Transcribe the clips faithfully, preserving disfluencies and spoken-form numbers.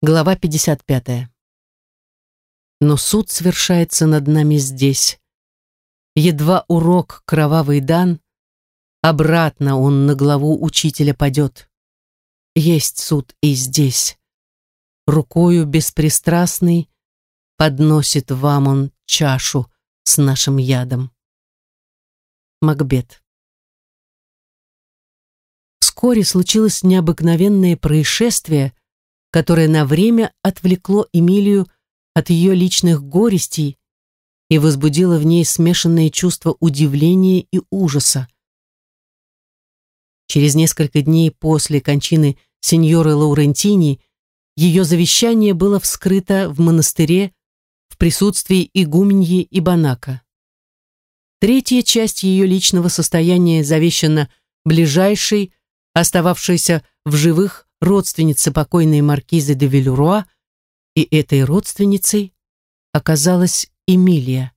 Глава пятьдесят пятая. Но суд совершается над нами здесь. Едва урок кровавый дан, обратно он на главу учителя падет. Есть суд и здесь. Рукою беспристрастный подносит вам он чашу с нашим ядом. Макбет. Вскоре случилось необыкновенное происшествие, которое на время отвлекло Эмилию от ее личных горестей и возбудило в ней смешанные чувства удивления и ужаса. Через несколько дней после кончины сеньоры Лаурентини ее завещание было вскрыто в монастыре в присутствии игуменьи Ибанака. Третья часть ее личного состояния завещана ближайшей, остававшейся в живых родственнице покойной маркизы де Вильруа, и этой родственницей оказалась Эмилия.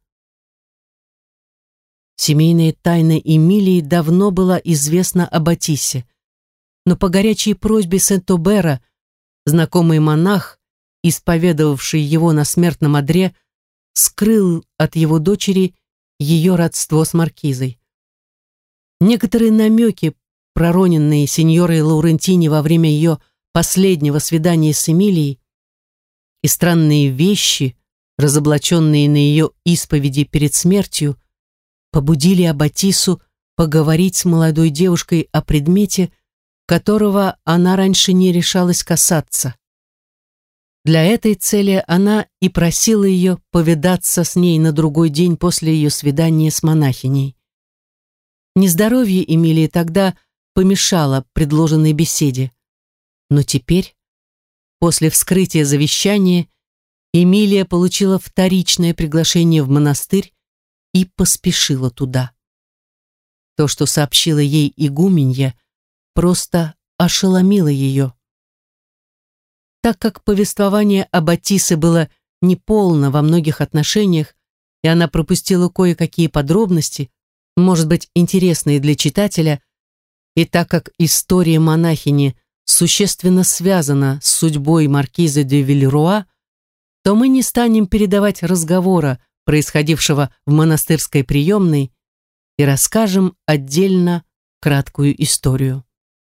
Семейная тайна Эмилии давно была известна Аббатисе, но по горячей просьбе Сент-Обера знакомый монах, исповедовавший его на смертном одре, скрыл от его дочери ее родство с маркизой. Некоторые намеки, пророненные сеньорой Лаурентини во время ее последнего свидания с Эмилией, и странные вещи, разоблаченные на ее исповеди перед смертью, побудили Аббатису поговорить с молодой девушкой о предмете, которого она раньше не решалась касаться. Для этой цели она и просила ее повидаться с ней на другой день после ее свидания с монахиней. Нездоровье Эмилии тогда помешало предложенной беседе. Но теперь, после вскрытия завещания, Эмилия получила вторичное приглашение в монастырь и поспешила туда. То, что сообщила ей игуменья, просто ошеломило ее. Так как повествование Аббатисы было неполно во многих отношениях, и она пропустила кое-какие подробности, может быть, интересные для читателя, и так как история монахини существенно связана с судьбой маркизы де Вильруа, то мы не станем передавать разговора, происходившего в монастырской приемной, и расскажем отдельно краткую историю.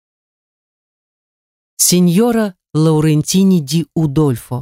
Сеньора Лаурентини ди Удольфо.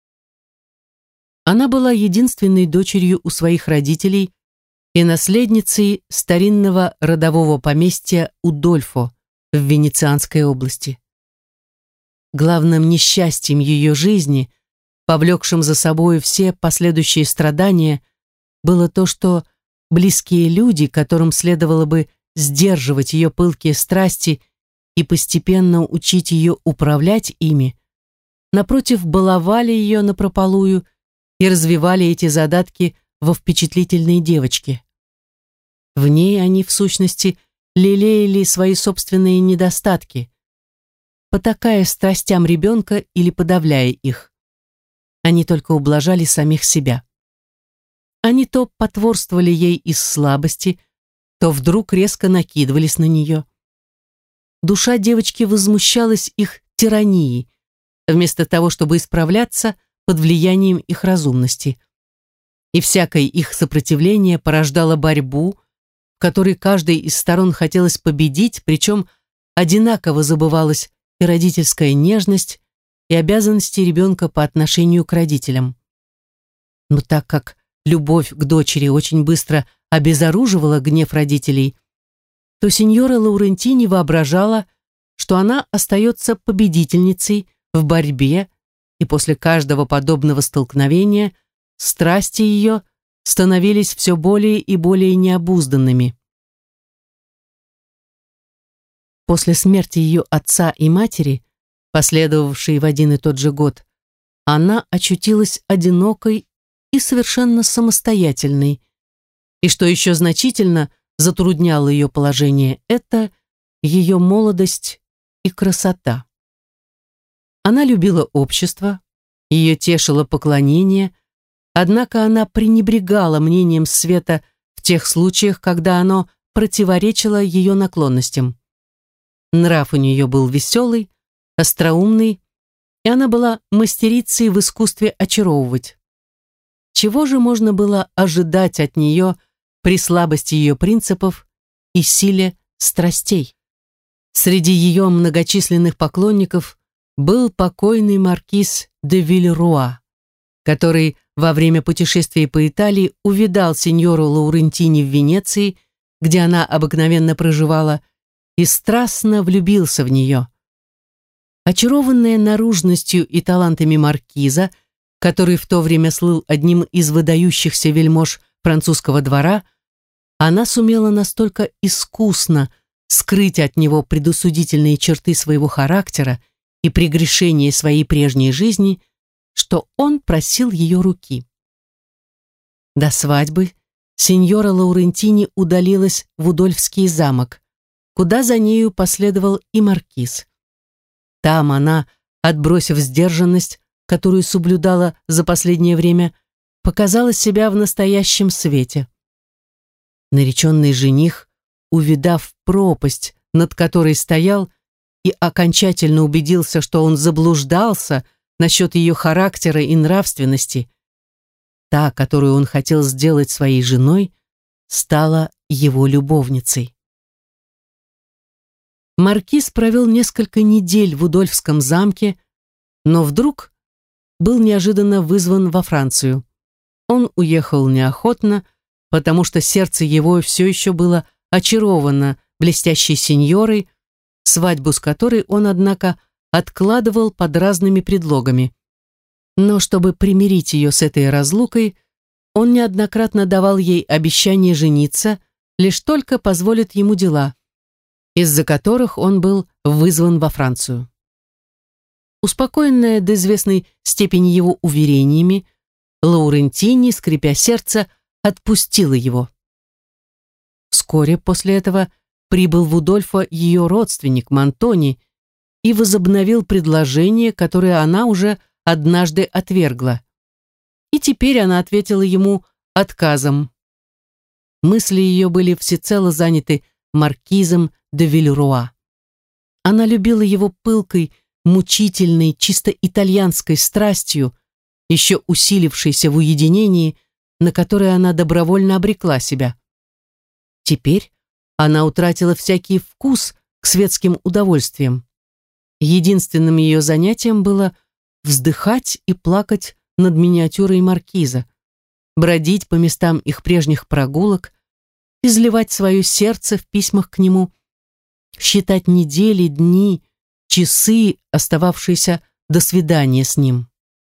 Она была единственной дочерью у своих родителей и наследницей старинного родового поместья Удольфо в Венецианской области. Главным несчастьем ее жизни, повлекшим за собой все последующие страдания, было то, что близкие люди, которым следовало бы сдерживать ее пылкие страсти и постепенно учить ее управлять ими, напротив, баловали ее напропалую и развивали эти задатки во впечатлительной девочке. В ней они, в сущности, лелеяли свои собственные недостатки, потакая страстям ребенка или подавляя их. Они только ублажали самих себя. Они то потворствовали ей из слабости, то вдруг резко накидывались на нее. Душа девочки возмущалась их тиранией, вместо того, чтобы исправляться под влиянием их разумности. И всякое их сопротивление порождало борьбу, в которой каждой из сторон хотелось победить, причем одинаково забывалась и родительская нежность, и обязанности ребенка по отношению к родителям. Но так как любовь к дочери очень быстро обезоруживала гнев родителей, то сеньора Лаурентини воображала, что она остается победительницей в борьбе, и после каждого подобного столкновения страсти ее становились все более и более необузданными. После смерти ее отца и матери, последовавшей в один и тот же год, она очутилась одинокой и совершенно самостоятельной. И что еще значительно затрудняло ее положение, это ее молодость и красота. Она любила общество, ее тешило поклонение, однако она пренебрегала мнением света в тех случаях, когда оно противоречило ее наклонностям. Нрав у нее был веселый, остроумный, и она была мастерицей в искусстве очаровывать. Чего же можно было ожидать от нее при слабости ее принципов и силе страстей? Среди ее многочисленных поклонников был покойный маркиз де Вильруа, который во время путешествия по Италии увидал сеньору Лаурентини в Венеции, где она обыкновенно проживала, и страстно влюбился в нее. Очарованная наружностью и талантами маркиза, который в то время слыл одним из выдающихся вельмож французского двора, она сумела настолько искусно скрыть от него предосудительные черты своего характера и прегрешения своей прежней жизни, что он просил ее руки. До свадьбы сеньора Лаурентини удалилась в Удольфский замок, куда за нею последовал и маркиз. Там она, отбросив сдержанность, которую соблюдала за последнее время, показала себя в настоящем свете. Нареченный жених, увидав пропасть, над которой стоял, и окончательно убедился, что он заблуждался насчет ее характера и нравственности, та, которую он хотел сделать своей женой, стала его любовницей. Маркиз провел несколько недель в Удольфском замке, но вдруг был неожиданно вызван во Францию. Он уехал неохотно, потому что сердце его все еще было очаровано блестящей сеньорой, свадьбу с которой он, однако, откладывал под разными предлогами. Но чтобы примирить ее с этой разлукой, он неоднократно давал ей обещание жениться, лишь только позволит ему дела, из-за которых он был вызван во Францию. Успокоенная до известной степени его уверениями, Лаурентини, скрипя сердце, отпустила его. Вскоре после этого прибыл в Удольфо ее родственник Монтони и возобновил предложение, которое она уже однажды отвергла. И теперь она ответила ему отказом. Мысли ее были всецело заняты маркизом де Вильруа. Она любила его пылкой, мучительной, чисто итальянской страстью, еще усилившейся в уединении, на которое она добровольно обрекла себя. Теперь она утратила всякий вкус к светским удовольствиям. Единственным ее занятием было вздыхать и плакать над миниатюрой маркиза, бродить по местам их прежних прогулок, изливать свое сердце в письмах к нему, считать недели, дни, часы, остававшиеся до свидания с ним.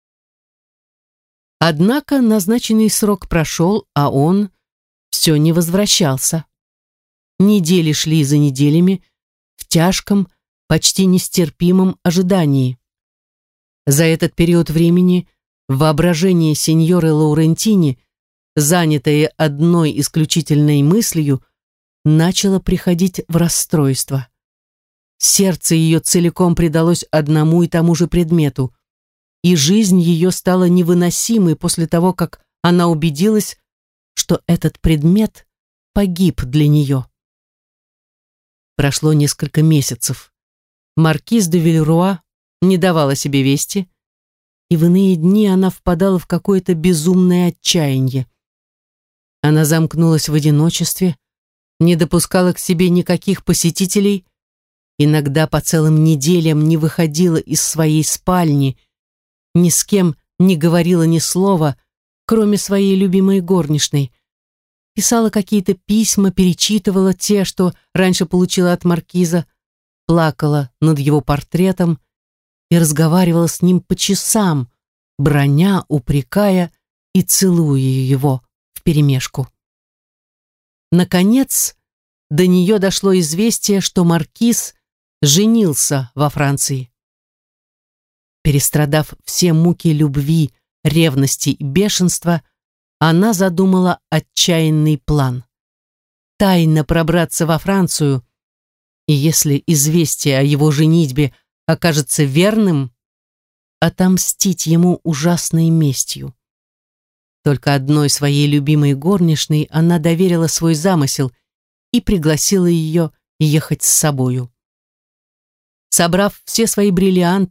Однако назначенный срок прошел, а он все не возвращался. Недели шли за неделями в тяжком, почти нестерпимом ожидании. За этот период времени воображение сеньоры Лаурентини, занятое одной исключительной мыслью, начало приходить в расстройство. Сердце ее целиком предалось одному и тому же предмету, и жизнь ее стала невыносимой после того, как она убедилась, что этот предмет погиб для нее. Прошло несколько месяцев. Маркиз де Вильруа не давал о себе вести, и в иные дни она впадала в какое-то безумное отчаяние. Она замкнулась в одиночестве, не допускала к себе никаких посетителей, иногда по целым неделям не выходила из своей спальни, ни с кем не говорила ни слова, кроме своей любимой горничной, писала какие-то письма, перечитывала те, что раньше получила от маркиза, плакала над его портретом и разговаривала с ним по часам, браня, упрекая и целуя его вперемешку. Наконец, до нее дошло известие, что маркиз женился во Франции. Перестрадав все муки любви, ревности и бешенства, она задумала отчаянный план. Тайно пробраться во Францию, и если известие о его женитьбе окажется верным, отомстить ему ужасной местью. Только одной своей любимой горничной она доверила свой замысел и пригласила ее ехать с собою. Собрав все свои бриллианты,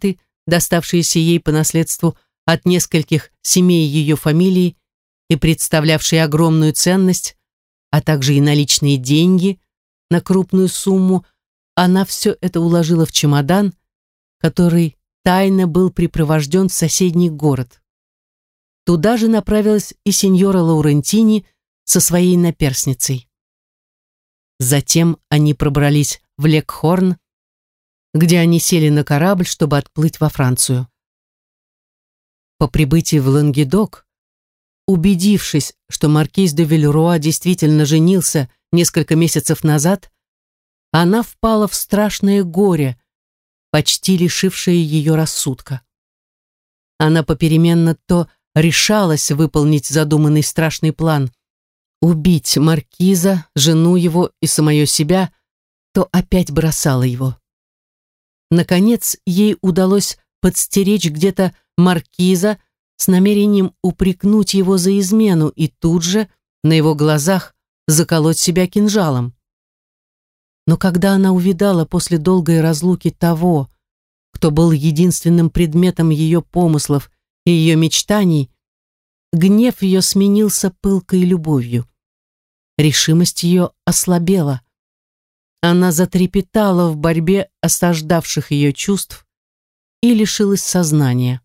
доставшиеся ей по наследству от нескольких семей ее фамилии и представлявшие огромную ценность, а также и наличные деньги на крупную сумму, она все это уложила в чемодан, который тайно был припровожден в соседний город. Туда же направилась и сеньора Лаурентини со своей наперсницей. Затем они пробрались в Лекхорн, где они сели на корабль, чтобы отплыть во Францию. По прибытии в Лангедок, убедившись, что маркиз де Вильруа действительно женился несколько месяцев назад, она впала в страшное горе, почти лишившее ее рассудка. Она попеременно то решалась выполнить задуманный страшный план — убить маркиза, жену его и самое себя, то опять бросала его. Наконец, ей удалось подстеречь где-то маркиза с намерением упрекнуть его за измену и тут же, на его глазах, заколоть себя кинжалом. Но когда она увидала после долгой разлуки того, кто был единственным предметом ее помыслов и ее мечтаний, гнев ее сменился пылкой любовью. Решимость ее ослабела. Она затрепетала в борьбе осаждавших ее чувств и лишилась сознания.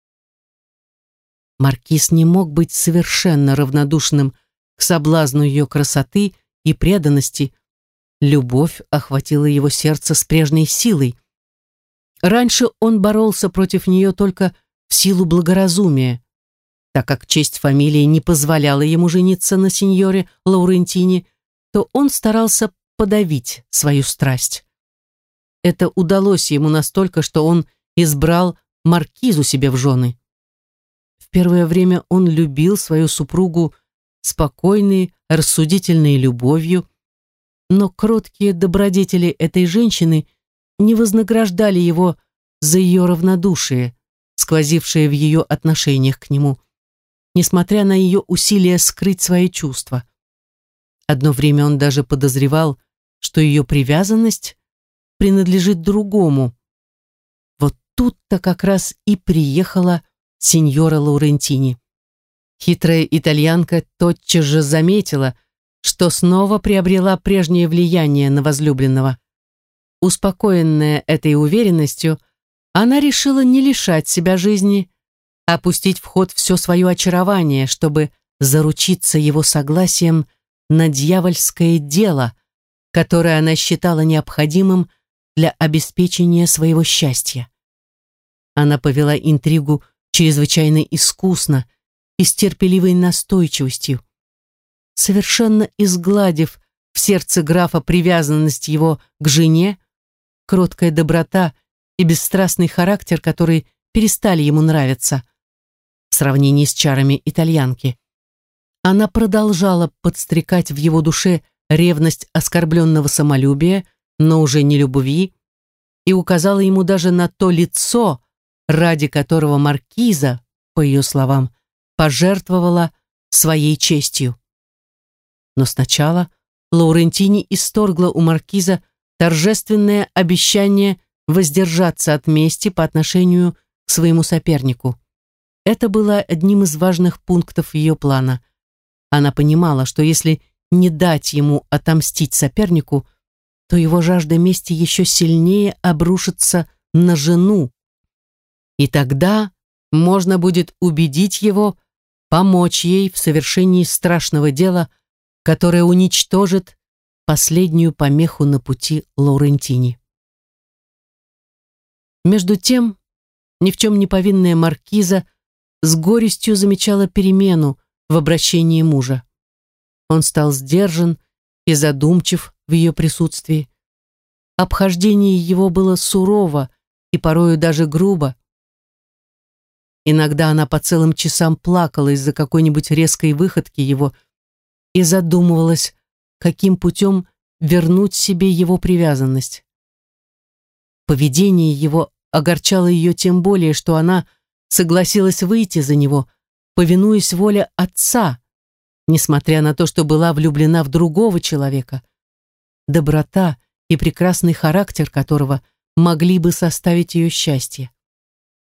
Маркиз не мог быть совершенно равнодушным к соблазну ее красоты и преданности. Любовь охватила его сердце с прежней силой. Раньше он боролся против нее только в силу благоразумия, так как честь фамилии не позволяла ему жениться на сеньоре Лаурентини, то он старался подавить свою страсть. Это удалось ему настолько, что он избрал маркизу себе в жены. В первое время он любил свою супругу спокойной, рассудительной любовью, но кроткие добродетели этой женщины не вознаграждали его за ее равнодушие, сквозившее в ее отношениях к нему, несмотря на ее усилия скрыть свои чувства. Одно время он даже подозревал, что ее привязанность принадлежит другому. Вот тут-то как раз и приехала сеньора Лаурентини. Хитрая итальянка тотчас же заметила, что снова приобрела прежнее влияние на возлюбленного. Успокоенная этой уверенностью, она решила не лишать себя жизни, а пустить в ход все свое очарование, чтобы заручиться его согласием на дьявольское дело, которое она считала необходимым для обеспечения своего счастья. Она повела интригу чрезвычайно искусно и с терпеливой настойчивостью, совершенно изгладив в сердце графа привязанность его к жене, кроткая доброта и бесстрастный характер, которые перестали ему нравиться в сравнении с чарами итальянки. Она продолжала подстрекать в его душе ревность оскорбленного самолюбия, но уже не любви, и указала ему даже на то лицо, ради которого маркиза, по ее словам, пожертвовала своей честью. Но сначала Лаурентини исторгла у маркиза торжественное обещание воздержаться от мести по отношению к своему сопернику. Это было одним из важных пунктов ее плана. Она понимала, что если не дать ему отомстить сопернику, то его жажда мести еще сильнее обрушится на жену. И тогда можно будет убедить его помочь ей в совершении страшного дела, которое уничтожит последнюю помеху на пути Лаурентини. Между тем, ни в чем не повинная маркиза с горестью замечала перемену в обращении мужа. Он стал сдержан и задумчив в ее присутствии. Обхождение его было сурово и порою даже грубо. Иногда она по целым часам плакала из-за какой-нибудь резкой выходки его и задумывалась, каким путем вернуть себе его привязанность. Поведение его огорчало ее тем более, что она согласилась выйти за него, повинуясь воле отца, несмотря на то, что была влюблена в другого человека, доброта и прекрасный характер которого могли бы составить ее счастье.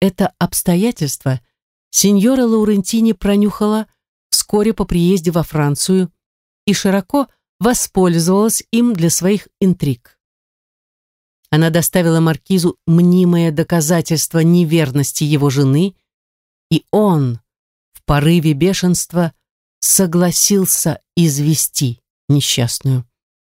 это обстоятельство сеньора Лаурентини пронюхала вскоре по приезде во Францию и широко воспользовалась им для своих интриг. Она доставила маркизу мнимое доказательство неверности его жены, и он, в порыве бешенства, согласился извести несчастную.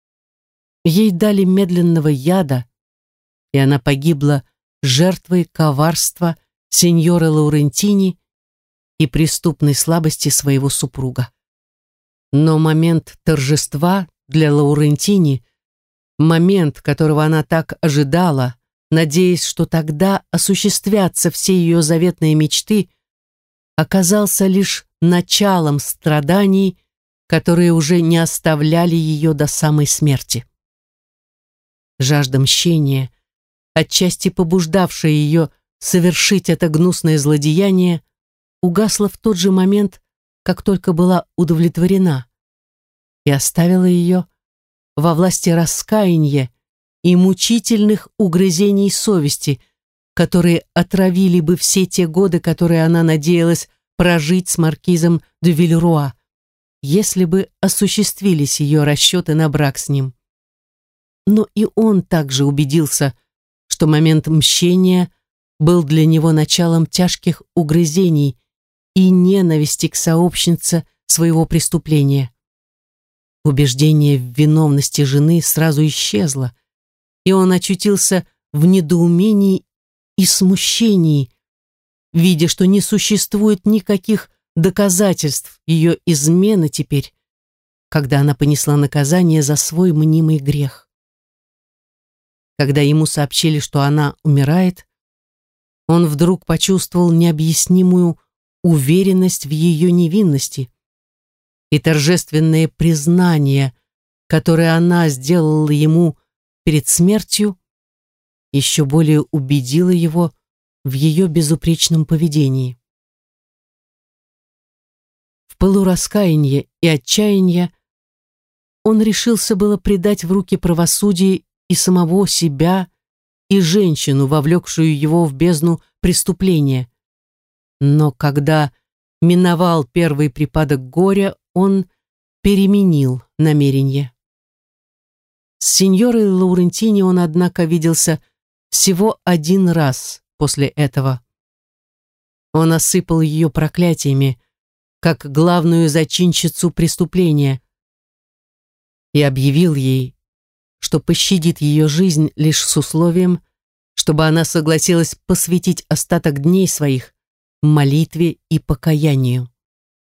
Ей дали медленного яда, и она погибла жертвой коварства сеньора Лаурентини и преступной слабости своего супруга. Но момент торжества для Лаурентини, момент, которого она так ожидала, надеясь, что тогда осуществятся все ее заветные мечты, оказался лишь началом страданий, которые уже не оставляли ее до самой смерти. Жажда мщения, отчасти побуждавшая ее совершить это гнусное злодеяние, угасла в тот же момент, как только была удовлетворена, и оставила ее во власти раскаяния и мучительных угрызений совести, которые отравили бы все те годы, которые она надеялась прожить с маркизом де Вильруа, если бы осуществились ее расчеты на брак с ним. Но и он также убедился, что момент мщения был для него началом тяжких угрызений и ненависти к сообщнице своего преступления. Убеждение в виновности жены сразу исчезло, и он очутился в недоумении и смущении, видя, что не существует никаких доказательств ее измены теперь, когда она понесла наказание за свой мнимый грех. Когда ему сообщили, что она умирает, он вдруг почувствовал необъяснимую уверенность в ее невинности, и торжественное признание, которое она сделала ему перед смертью, еще более убедило его в ее безупречном поведении. В пылу раскаяния и отчаяния он решился было предать в руки правосудия и самого себя, и женщину, вовлекшую его в бездну преступления. Но когда миновал первый припадок горя, он переменил намерение. С сеньорой Лаурентини он, однако, виделся всего один раз после этого. Он осыпал ее проклятиями, как главную зачинщицу преступления, и объявил ей, что пощадит ее жизнь лишь с условием, чтобы она согласилась посвятить остаток дней своих молитве и покаянию.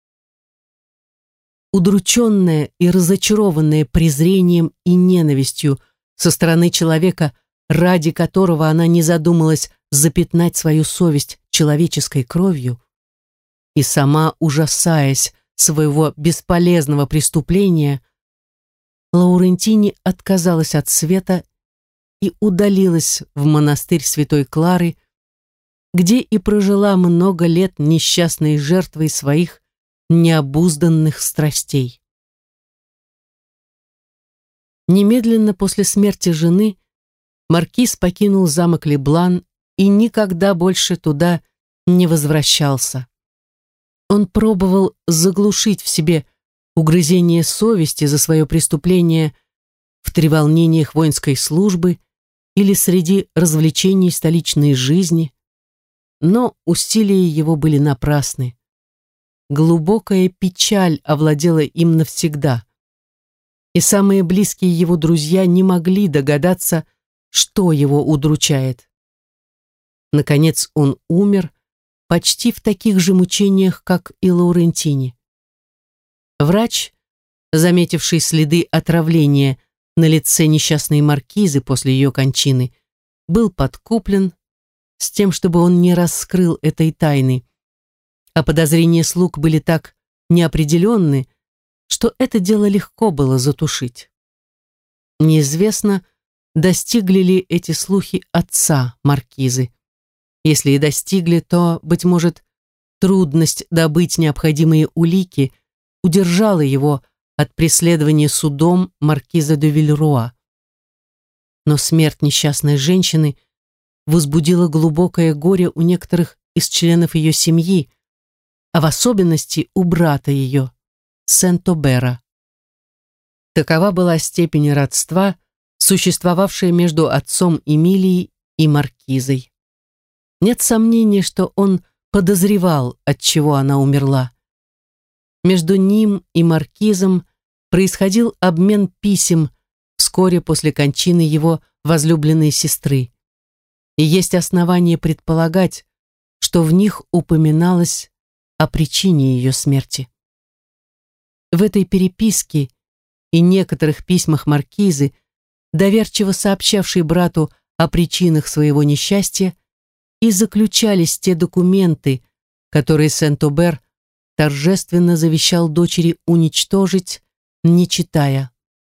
Удрученная и разочарованная презрением и ненавистью со стороны человека, ради которого она не задумалась запятнать свою совесть человеческой кровью, и сама ужасаясь своего бесполезного преступления, Лаурентини отказалась от света и удалилась в монастырь Святой Клары, где и прожила много лет несчастной жертвой своих необузданных страстей. Немедленно после смерти жены маркиз покинул замок Леблан и никогда больше туда не возвращался. Он пробовал заглушить в себе угрызение совести за свое преступление в треволнениях воинской службы или среди развлечений столичной жизни, но усилия его были напрасны. Глубокая печаль овладела им навсегда, и самые близкие его друзья не могли догадаться, что его удручает. Наконец он умер почти в таких же мучениях, как и Лаурентини. Врач, заметивший следы отравления на лице несчастной маркизы после ее кончины, был подкуплен с тем, чтобы он не раскрыл этой тайны, а подозрения слуг были так неопределенны, что это дело легко было затушить. Неизвестно, достигли ли эти слухи отца маркизы. Если и достигли, то, быть может, трудность добыть необходимые улики удержала его от преследования судом маркиза де Вильруа. Но смерть несчастной женщины возбудило глубокое горе у некоторых из членов ее семьи, а в особенности у брата ее, Сент-Обера. Такова была степень родства, существовавшая между отцом Эмилии и маркизой. Нет сомнения, что он подозревал, от чего она умерла. Между ним и маркизом происходил обмен писем вскоре после кончины его возлюбленной сестры, и есть основания предполагать, что в них упоминалось о причине ее смерти. В этой переписке и некоторых письмах маркизы, доверчиво сообщавшей брату о причинах своего несчастья, и заключались те документы, которые Сент-Обер торжественно завещал дочери уничтожить, не читая.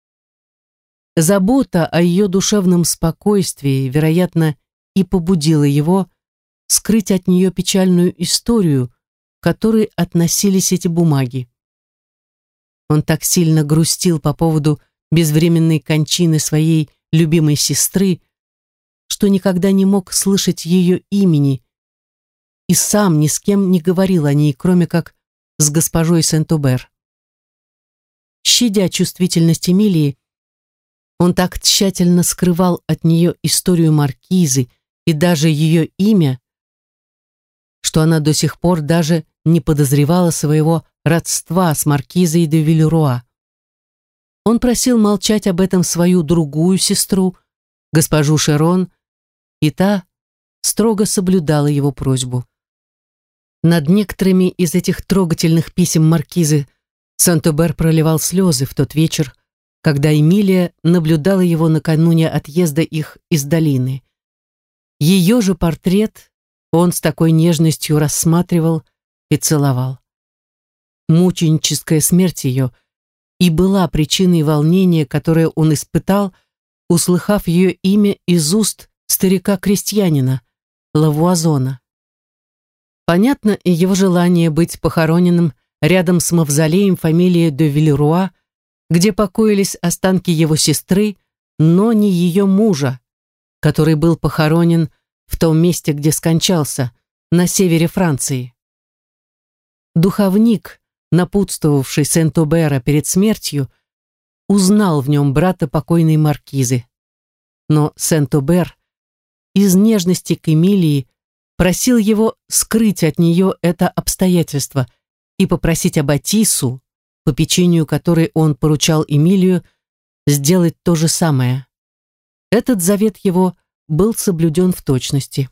Забота о ее душевном спокойствии, вероятно, и побудила его скрыть от нее печальную историю, к которой относились эти бумаги. Он так сильно грустил по поводу безвременной кончины своей любимой сестры, что никогда не мог слышать ее имени и сам ни с кем не говорил о ней, кроме как с госпожой Сент-Обер. Щадя чувствительность Эмилии, он так тщательно скрывал от нее историю маркизы и даже ее имя, что она до сих пор даже не подозревала своего родства с маркизой де Вильеруа. Он просил молчать об этом свою другую сестру, госпожу Шерон, и та строго соблюдала его просьбу. Над некоторыми из этих трогательных писем маркизы Сент-Обер проливал слезы в тот вечер, когда Эмилия наблюдала его накануне отъезда их из долины. Ее же портрет он с такой нежностью рассматривал и целовал. Мученическая смерть ее и была причиной волнения, которое он испытал, услыхав ее имя из уст старика-крестьянина Лавуазона. Понятно и его желание быть похороненным рядом с мавзолеем фамилии де Вильеруа, где покоились останки его сестры, но не ее мужа, который был похоронен в том месте, где скончался, на севере Франции. Духовник, напутствовавший Сент-Обера перед смертью, узнал в нем брата покойной маркизы. Но Сент-Обер из нежности к Эмилии просил его скрыть от нее это обстоятельство и попросить Аббатису, по печенью которой он поручал Эмилию, сделать то же самое. Этот завет его был соблюден в точности.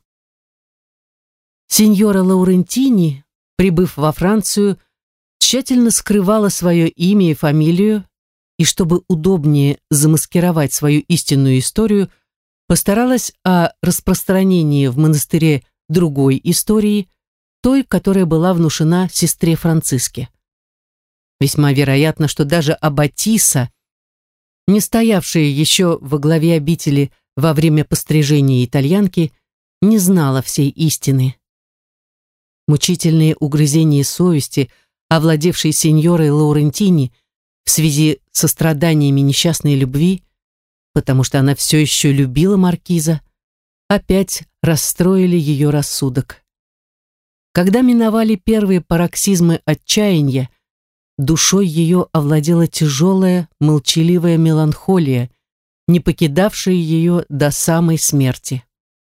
Синьора Лаурентини, прибыв во Францию, тщательно скрывала свое имя и фамилию, и чтобы удобнее замаскировать свою истинную историю, постаралась о распространении в монастыре другой истории, той, которая была внушена сестре Франциске. Весьма вероятно, что даже Аббатиса, не стоявшая еще во главе обители во время пострижения итальянки, не знала всей истины. Мучительные угрызения совести, овладевшие сеньорой Лаурентини в связи со страданиями несчастной любви, потому что она все еще любила маркиза, опять расстроили ее рассудок. Когда миновали первые пароксизмы отчаяния, душой ее овладела тяжелая, молчаливая меланхолия, не покидавшая ее до самой смерти.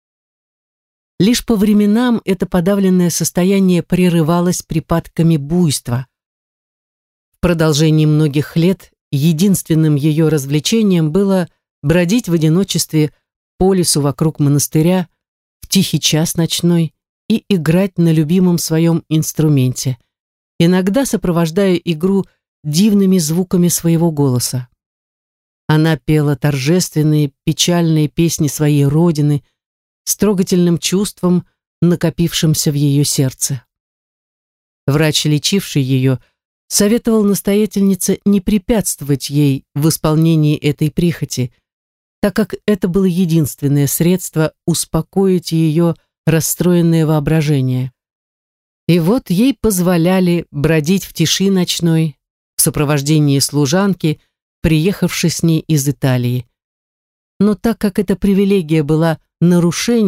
Лишь по временам это подавленное состояние прерывалось припадками буйства. В продолжении многих лет единственным ее развлечением было бродить в одиночестве по лесу вокруг монастыря в тихий час ночной и играть на любимом своем инструменте, иногда сопровождая игру дивными звуками своего голоса. Она пела торжественные, печальные песни своей родины с трогательным чувством, накопившимся в ее сердце. Врач, лечивший ее, советовал настоятельнице не препятствовать ей в исполнении этой прихоти, так как это было единственное средство успокоить ее расстроенное воображение. И вот ей позволяли бродить в тиши ночной в сопровождении служанки, приехавшей с ней из Италии. Но так как эта привилегия была нарушением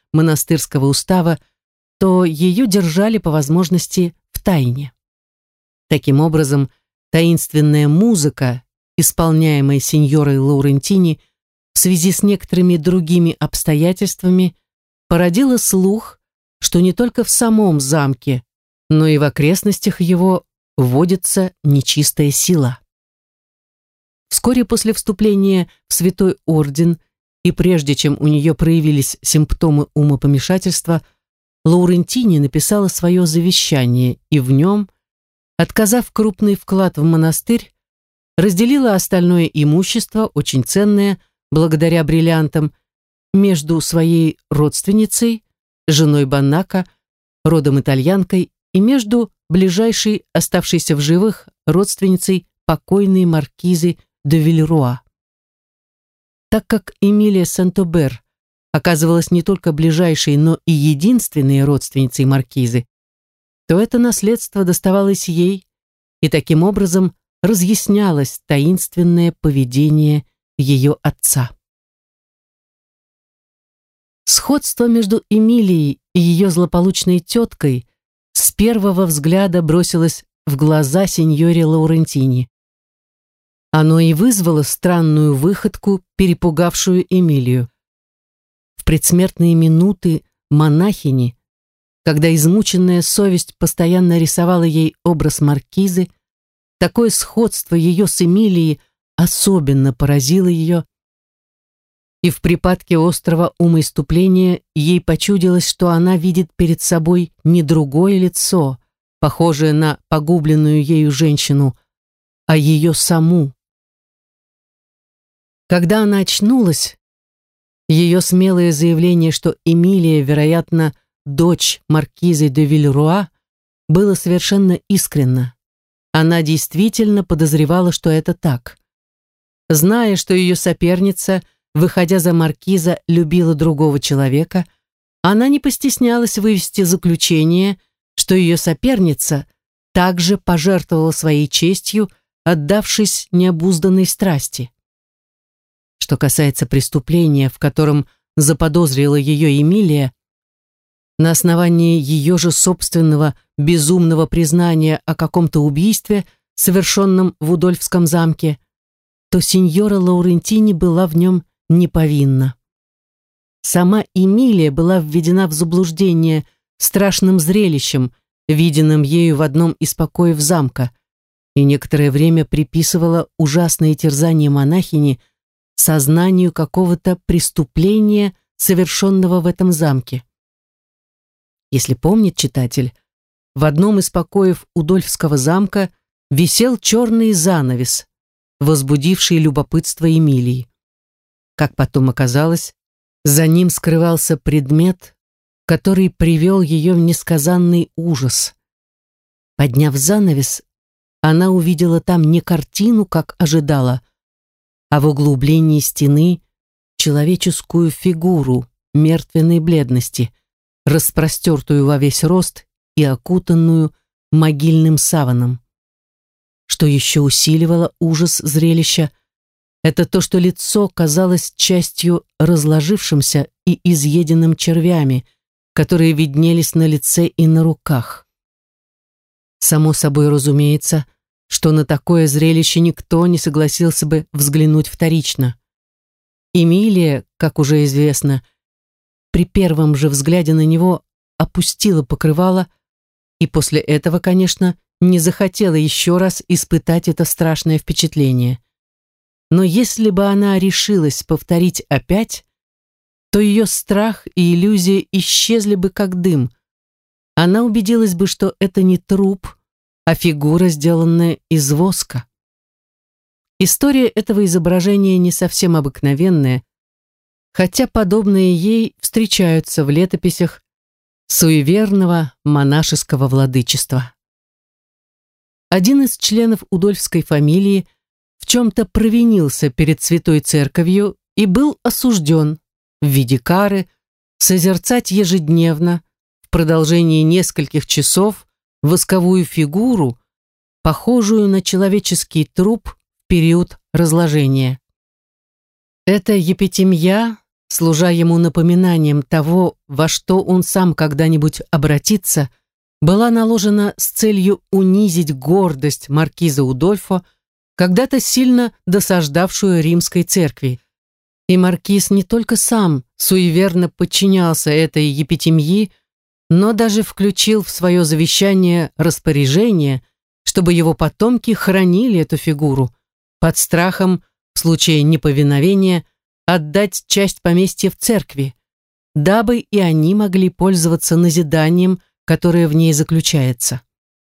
монастырского устава, то ее держали по возможности в тайне. Таким образом, таинственная музыка, исполняемая сеньорой Лаурентини, в связи с некоторыми другими обстоятельствами, породила слух, что не только в самом замке, но и в окрестностях его водится нечистая сила. Вскоре после вступления в Святой Орден и прежде чем у нее проявились симптомы умопомешательства, Лаурентини написала свое завещание и в нем, отказав крупный вклад в монастырь, разделила остальное имущество, очень ценное, благодаря бриллиантам, между своей родственницей, женой Баннака, родом итальянкой, и между ближайшей, оставшейся в живых, родственницей покойной маркизы де Вильруа. Так как Эмилия Сент-Обер оказывалась не только ближайшей, но и единственной родственницей маркизы, то это наследство доставалось ей, и таким образом разъяснялось таинственное поведение ее отца. Сходство между Эмилией и ее злополучной теткой с первого взгляда бросилось в глаза сеньоре Лаурентини. Оно и вызвало странную выходку, перепугавшую Эмилию. В предсмертные минуты монахини, когда измученная совесть постоянно рисовала ей образ маркизы, такое сходство ее с Эмилией особенно поразило ее, и в припадке острого умоиступления ей почудилось, что она видит перед собой не другое лицо, похожее на погубленную ею женщину, а ее саму. Когда она очнулась, ее смелое заявление, что Эмилия, вероятно, дочь маркизы де Вильруа, было совершенно искренно. Она действительно подозревала, что это так. Зная, что ее соперница, выходя за маркиза, любила другого человека, она не постеснялась вывести заключение, что ее соперница также пожертвовала своей честью, отдавшись необузданной страсти. Что касается преступления, в котором заподозрила ее Эмилия, на основании ее же собственного безумного признания о каком-то убийстве, совершенном в Удольфском замке, то сеньора Лаурентини была в нем не повинна. Сама Эмилия была введена в заблуждение страшным зрелищем, виденным ею в одном из покоев замка, и некоторое время приписывала ужасные терзания монахини сознанию какого-то преступления, совершенного в этом замке. Если помнит читатель, в одном из покоев Удольфского замка висел черный занавес, возбудивший любопытство Эмилии. Как потом оказалось, за ним скрывался предмет, который привел ее в несказанный ужас. Подняв занавес, она увидела там не картину, как ожидала, а в углублении стены человеческую фигуру мертвенной бледности, распростертую во весь рост и окутанную могильным саваном. Что еще усиливало ужас зрелища, это то, что лицо казалось частью разложившимся и изъеденным червями, которые виднелись на лице и на руках. Само собой разумеется, что на такое зрелище никто не согласился бы взглянуть вторично. Эмилия, как уже известно, при первом же взгляде на него опустила покрывало и после этого, конечно, не захотела еще раз испытать это страшное впечатление. Но если бы она решилась повторить опять, то ее страх и иллюзия исчезли бы как дым. Она убедилась бы, что это не труп, а фигура, сделанная из воска. История этого изображения не совсем обыкновенная, хотя подобные ей встречаются в летописях суеверного монашеского владычества. Один из членов удольфской фамилии в чем-то провинился перед Святой Церковью и был осужден в виде кары созерцать ежедневно в продолжении нескольких часов восковую фигуру, похожую на человеческий труп в период разложения. Эта епитемья служа ему напоминанием того, во что он сам когда-нибудь обратится, была наложена с целью унизить гордость маркиза Удольфо, когда-то сильно досаждавшую римской церкви. И маркиз не только сам суеверно подчинялся этой епитемьи, но даже включил в свое завещание распоряжение, чтобы его потомки хранили эту фигуру, под страхом, в случае неповиновения, отдать часть поместья в церкви, дабы и они могли пользоваться назиданием, которое в ней заключается.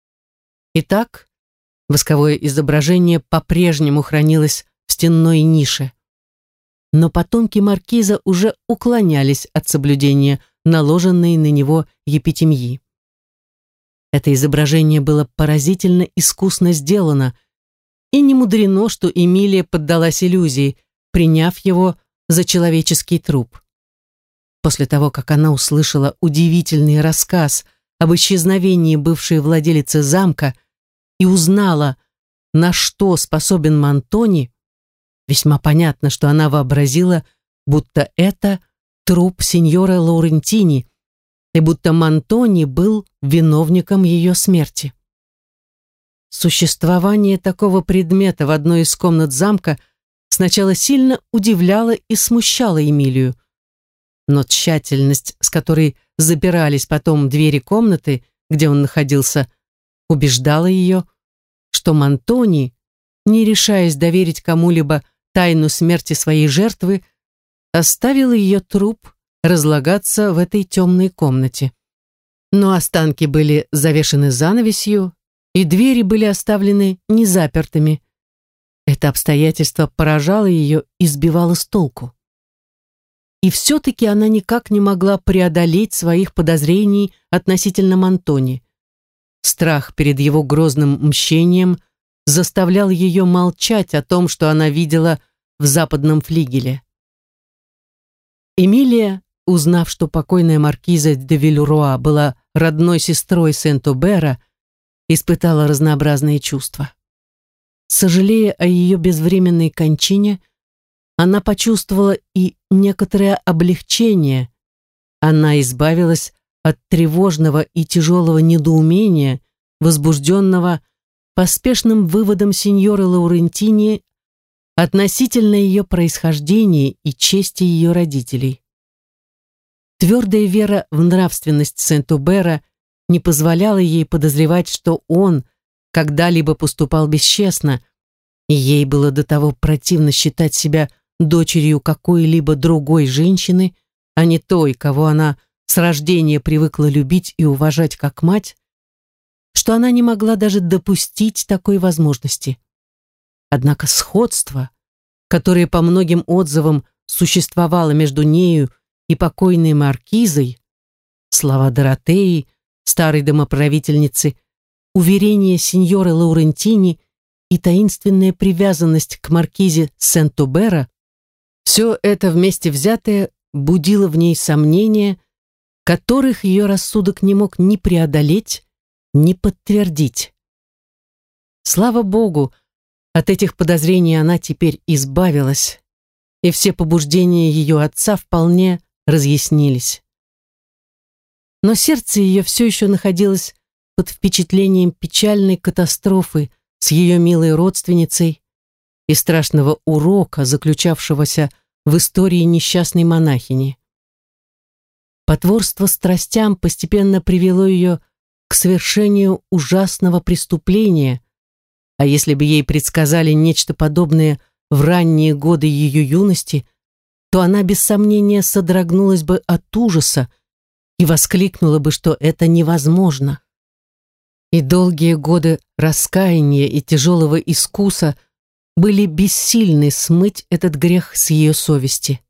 Итак, восковое изображение по-прежнему хранилось в стенной нише. Но потомки маркиза уже уклонялись от соблюдения наложенной на него епитемьи. Это изображение было поразительно искусно сделано, и не мудрено, что Эмилия поддалась иллюзии, приняв его за человеческий труп. После того, как она услышала удивительный рассказ об исчезновении бывшей владелицы замка и узнала, на что способен Мантони, весьма понятно, что она вообразила, будто это труп сеньора Лаурентини, и будто Мантони был виновником ее смерти. Существование такого предмета в одной из комнат замка сначала сильно удивляло и смущало Эмилию, но тщательность, с которой запирались потом двери комнаты, где он находился, убеждала ее, что Мантони, не решаясь доверить кому-либо тайну смерти своей жертвы, оставил ее труп разлагаться в этой темной комнате. Но останки были завешены занавесью, и двери были оставлены незапертыми. Это обстоятельство поражало ее и сбивало с толку. И все-таки она никак не могла преодолеть своих подозрений относительно Мантони. Страх перед его грозным мщением заставлял ее молчать о том, что она видела в западном флигеле. Эмилия, узнав, что покойная маркиза де Вильруа была родной сестрой Сент-Обера, испытала разнообразные чувства. Сожалея о ее безвременной кончине, она почувствовала и некоторое облегчение. Она избавилась от тревожного и тяжелого недоумения, возбужденного поспешным выводом сеньоры Лаурентини относительно ее происхождения и чести ее родителей. Твердая вера в нравственность Сент-Обера не позволяла ей подозревать, что он когда-либо поступал бесчестно, и ей было до того противно считать себя дочерью какой-либо другой женщины, а не той, кого она с рождения привыкла любить и уважать как мать, что она не могла даже допустить такой возможности. Однако сходство, которое по многим отзывам существовало между нею и покойной маркизой, слова Доротеи, старой домоправительницы, уверение сеньоры Лаурентини и таинственная привязанность к маркизе Сент-Обера, все это вместе взятое будило в ней сомнения, которых ее рассудок не мог ни преодолеть, ни подтвердить. Слава Богу, от этих подозрений она теперь избавилась, и все побуждения ее отца вполне разъяснились. Но сердце ее все еще находилось под впечатлением печальной катастрофы с ее милой родственницей и страшного урока, заключавшегося в истории несчастной монахини. Потворство страстям постепенно привело ее к совершению ужасного преступления, а если бы ей предсказали нечто подобное в ранние годы ее юности, то она без сомнения содрогнулась бы от ужаса и воскликнула бы, что это невозможно. И долгие годы раскаяния и тяжелого искуса были бессильны смыть этот грех с ее совести.